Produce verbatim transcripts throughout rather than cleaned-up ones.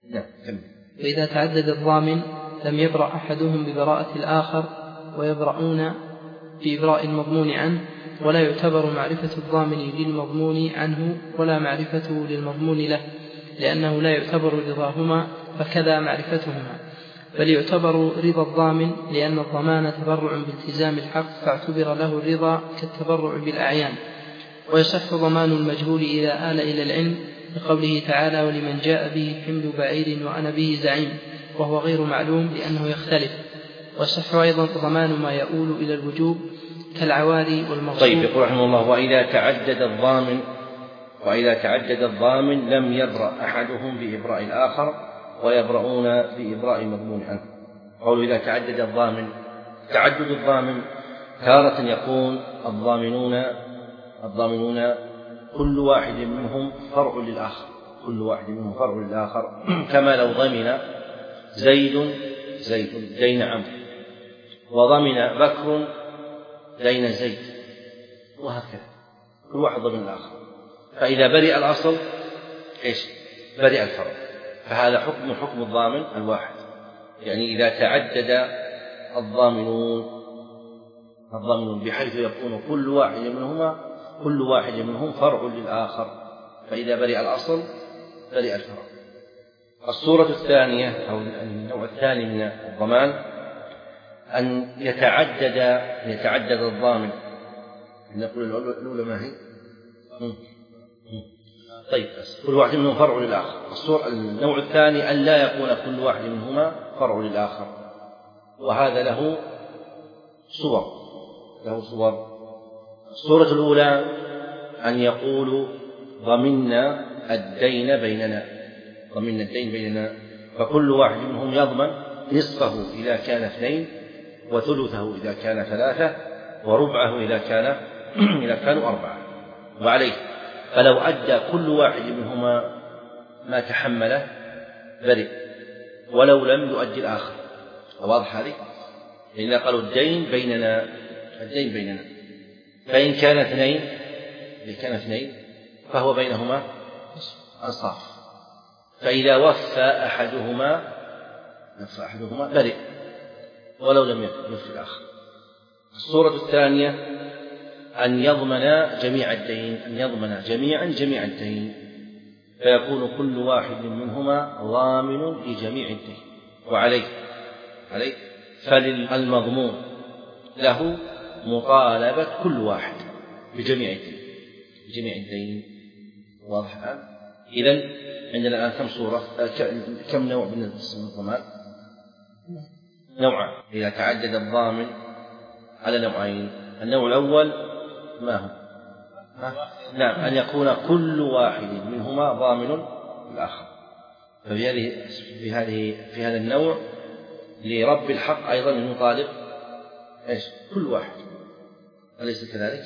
نعم. فإذا تعدد الضامن لم يبرأ أحدهم ببراءة الآخر ويبرؤون بإبراء المضمون عنه، ولا يعتبر معرفة الضامن للمضمون عنه ولا معرفته للمضمون له، لأنه لا يعتبر رضاهما فكذا معرفتهما، بل يعتبر رضا الضامن، لأن الضمان تبرع بالتزام الحق فاعتبر له الرضا كالتبرع بالأعيان. ويصح ضمان المجهول إذا آل إلى العلم، لقوله تعالى: ولمن جاء به حمل بعير وأنا به زعيم، وهو غير معلوم لأنه يختلف. ويصح أيضا ضمان ما يؤول إلى الوجوب كالعواري والمغصوب. طيب، يقول رحمه الله: وإذا تعدد الضامن وإذا تعدد الضامن لم يبرأ أحدهم بإبراء الآخر ويبرؤون بإبراء المضمون عنه. قوله إذا تعدد الضامن، تعدد الضامن تارة يكون الضامنون الضامنون كل واحد منهم فرع للآخر، كل واحد منهم فرع للآخر، كما لو ضمن زيد زيد دين عمرو، وضمن بكر دين زيد، وهكذا كل واحد ضمن الآخر. فإذا برئ الأصل إيش؟ برئ الفرع. فهذا حكم حكم الضامن الواحد. يعني إذا تعدد الضامنون الضامنون بحيث يكون كل واحد منهما كل واحد منهم فرع للآخر، فإذا برئ الأصل برئ الفرع. الصورة الثانية أو النوع الثاني من الضمان أن يتعدد يتعدد الضامن. نقول الأولى ما هي؟ طيب، كل واحد منهم فرع للآخر. الصورة النوع الثاني أن لا يكون كل واحد منهما فرع للآخر، وهذا له صور له صور الصورة الأولى أن يقولوا: ضمننا الدين بيننا ضمننا الدين بيننا فكل واحد منهم يضمن نصفه إذا كان اثنين، وثلثه إذا كان ثلاثة، وربعه إذا كان إذا كانوا أربعة، وعليه. فلو أدى كل واحد منهما ما تحمله برئ، ولو لم يؤدي الآخر. واضح هذه؟ لأن قالوا الدين بيننا الدين بيننا فإن كان اثنين إذا كان اثنين فهو بينهما أنصاف، فإذا وفى أحدهما وفى أحدهما برئ ولو لم يوفي الآخر. الصورة الثانية أن يضمن جميع الدين أن يضمن جميعا جميع الدين فيكون كل واحد منهما ضامن لجميع الدين، وعليه عليه فللمضمون له مطالبة كل واحد بجميع الدين بجميع الدين. واضح الآن؟ إذن عندنا الآن كم صورة كم نوع من الضمان؟ نوعان. إذا تعدد الضامن على نوعين. النوع الأول ما هو؟ نعم، أن يكون كل واحد منهما ضامن الآخر. ففي هذه في هذه في هذا النوع لرب الحق أيضا أن يطالب إيش؟ كل واحد، أليس كذلك؟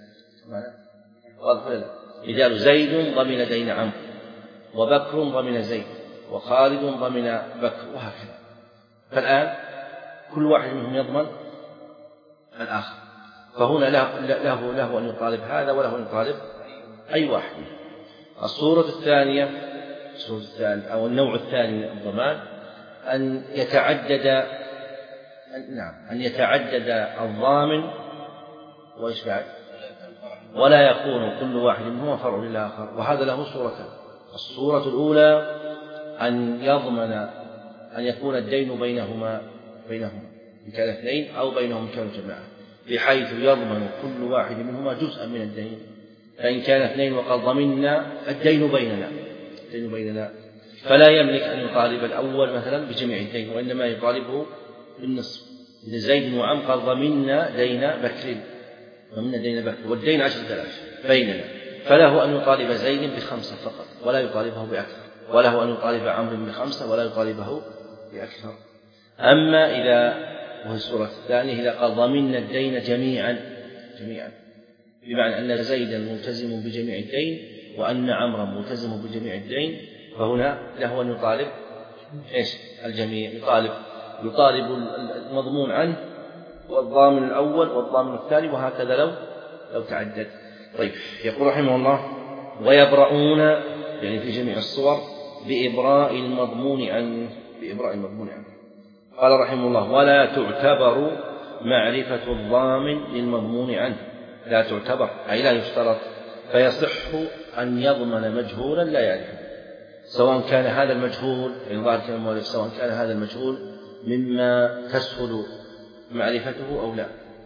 واضح ولا لا؟ رجال زيد ضمن دين عمرو، وبكر ضمن زيد، وخالد ضمن بكر، وهكذا. فالآن كل واحد منهم يضمن الآخر، فهنا له, له, له أن يطالب هذا وله أن يطالب أي واحد. الصورة الثانية الصورة الثانية أو النوع الثاني من الضمان أن يتعدد نعم أن يتعدد الضامن وإيش بعد؟ ولا يكون كل واحد منهما فرع للآخر، وهذا له صورتان. الصورة الأولى أن يضمن أن يكون الدين بينهما بينهما إن كان اثنين أو بينهم إن كانوا جماعة، بحيث يضمن كل واحد منهما جزءا من الدين. فإن كان اثنين وقد ضمننا الدين بيننا الدين بيننا فلا يملك أن يطالب الأول مثلا بجميع الدين، وإنما يطالبه بالنصف. إذا زيد وعم قد ضمننا دين بكر ضمننا دين بكر والدين عشرة آلاف بيننا، فله أن يطالب زيد بخمسة فقط ولا يطالبه بأكثر، وله أن يطالب عمرو بخمسة ولا يطالبه بأكثر. أما إذا وهي الصورة الثانية إذا قال ضمننا الدين جميعا جميعا بمعنى أن زيدا ملتزم بجميع الدين وأن عمرا ملتزم بجميع الدين، فهنا له أن يطالب إيش؟ الجميع. يطالب يطالب المضمون عنه والضامن الأول والضامن الثاني، وهكذا لو لو تعدد. طيب، يقول رحمه الله: ويبرؤون يعني في جميع الصور بإبراء المضمون عنه بإبراء المضمون عنه. قال رحمه الله: ولا تعتبر معرفة الضامن للمضمون عنه. لا تعتبر أي لا يشترط، فيصح أن يضمن مجهولا لا يعرفه، سواء كان هذا المجهول سواء كان هذا المجهول مما تسهل معرفته أو لا.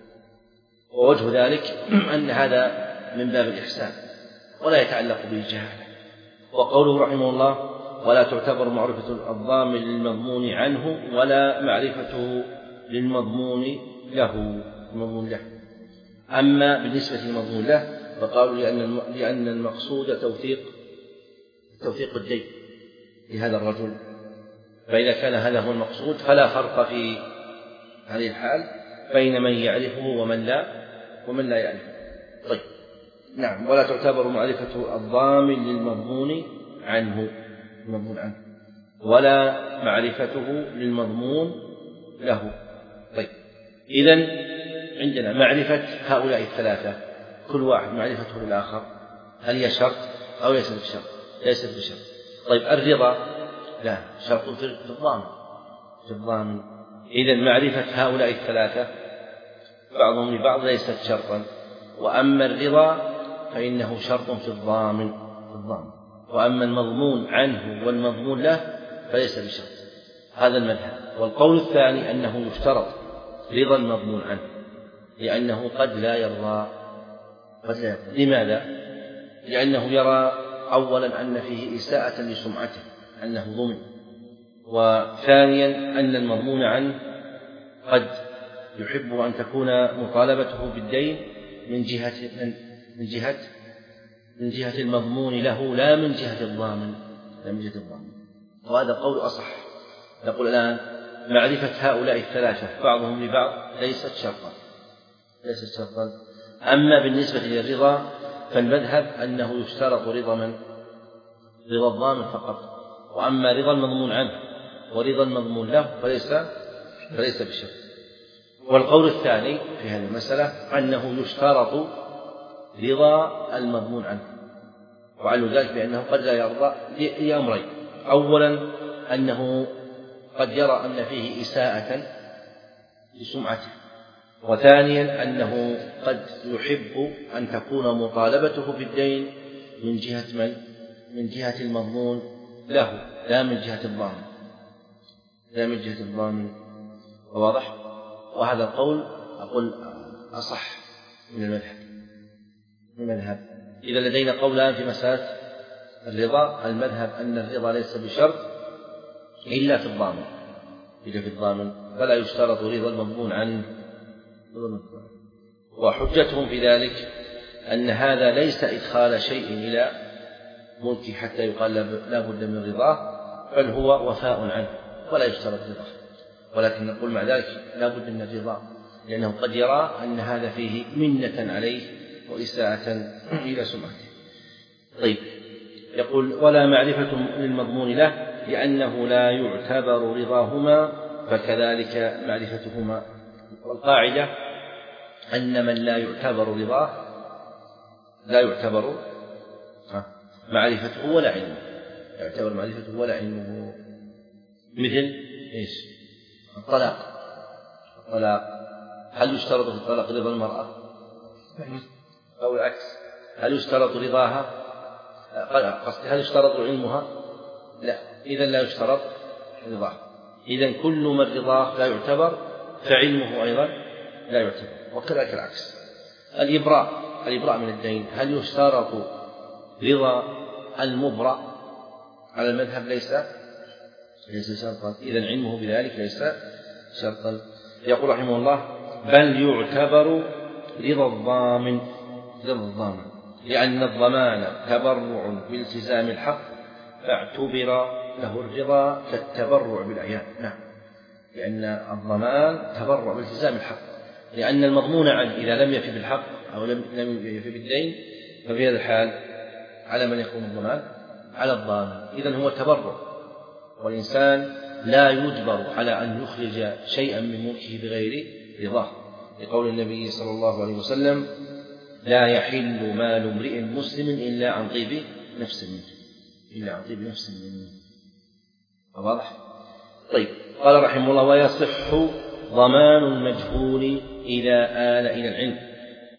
ووجه ذلك أن هذا من باب الإحسان ولا يتعلق بالجهالة. وقوله رحمه الله: ولا تعتبر معرفة الضامن للمضمون عنه ولا معرفته للمضمون له المضمون له. أما بالنسبة للمضمون له فقالوا لأن لأن المقصود توثيق توثيق الدين لهذا الرجل، فإذا كان هذا هو المقصود فلا فرق في هذه الحال بين من يعرفه ومن لا ومن لا يعرفه. طيب، نعم. ولا تعتبر معرفة الضامن للمضمون عنه المضمون عنه ولا معرفته للمضمون له. طيب، إذن عندنا معرفة هؤلاء الثلاثة كل واحد معرفته للآخر، هل هي شرط أو ليست بشرط؟ ليست بشرط. طيب، الرضا لا شرط في الضامن في الضامن. إذن معرفة هؤلاء الثلاثة بعضهم لبعض ليست شرطا، وأما الرضا فإنه شرط في الضامن في الضامن وأما المضمون عنه والمضمون له فليس بشرط. هذا المذهب. والقول الثاني أنه يشترط رضا المضمون عنه، لأنه قد لا يرضى قد لا يرضى. لماذا؟ لأنه يرى أولا أن فيه إساءة لسمعته أنه ضمن، وثانيا أن المضمون عنه قد يحب أن تكون مطالبته بالدين من جهة من جهة من جهة المضمون له لا من جهة الضامن لا من جهة الضامن. وهذا قول أصح. نقول الآن معرفة هؤلاء الثلاثة بعضهم لبعض ليست شرطا ليست شرطا. أما بالنسبة للرضا فالمذهب أنه يشترط رضا من رضا الضامن فقط، وأما رضا المضمون عنه ورضا المضمون له فليس فليس بشرط. والقول الثاني في هذه المسألة أنه يشترط رضا المضمون عنه، وعلى ذلك بأنه قد لا يرضى لأمرين: أولا أنه قد يرى أن فيه إساءة لسمعته، وثانيا أنه قد يحب أن تكون مطالبته بالدين من جهة من؟ من جهة المضمون له لا من جهة الضامن لا من جهة الضامن. واضح؟ وهذا القول أقول أصح من المذهب من المذهب. إذا لدينا قولان في مسألة الرضا: المذهب أن الرضا ليس بشرط إلا في الضامن إلا في الضامن فلا يشترط رضا المضمون عنه. وحجتهم في ذلك أن هذا ليس إدخال شيء إلى ملكه حتى يقال لا بد من رضاه، بل هو وفاء عنه ولا يشترط رضاه. ولكن نقول مع ذلك لا بد من الرضا، لأنه قد يرى أن هذا فيه منة عليه وإساءة إلى سمعته. طيب، يقول: ولا معرفة للمضمون له لأنه لا يعتبر رضاهما فكذلك معرفتهما. والقاعدة أن من لا يعتبر رضاه لا يعتبر معرفته ولا علمه يعتبر معرفته ولا علمه. مثل إيش؟ الطلاق الطلاق هل يشترط في الطلاق رضا المرأة أو العكس؟ هل يشترط رضاها؟ قصدي هل يشترط علمها؟ لا، إذن لا يشترط رضاها. إذن كل من رضاه لا يعتبر فعلمه أيضا لا يعتبر، وكذلك العكس. الإبراء الإبراء من الدين هل يشترط رضا المبرأ؟ على المذهب ليس ليس شرطا، إذن علمه بذلك ليس شرطا. يقول رحمه الله: بل يعتبر رضا الضامن رضا الضامن لأن الضمان تبرع بالتزام الحق فاعتبر له الرضا كالتبرع بالأعيان. نعم، لأن الضمان تبرع بالتزام الحق، لأن المضمون عنه إذا لم يفي بالحق أو لم يفي بالدين ففي هذا الحال على من يكون الضمان؟ على الضامن. إذن هو تبرع، والإنسان لا يجبر على أن يخرج شيئا من ملكه بغير رضاه، لقول النبي صلى الله عليه وسلم: لا يحل مال امرئ مسلم إلا عن طيب نفس منه. إلا أعطي بنفس اليمين. واضح؟ طيب، قال رحمه الله: ويصح ضمان المجهول إذا آل إلى العلم.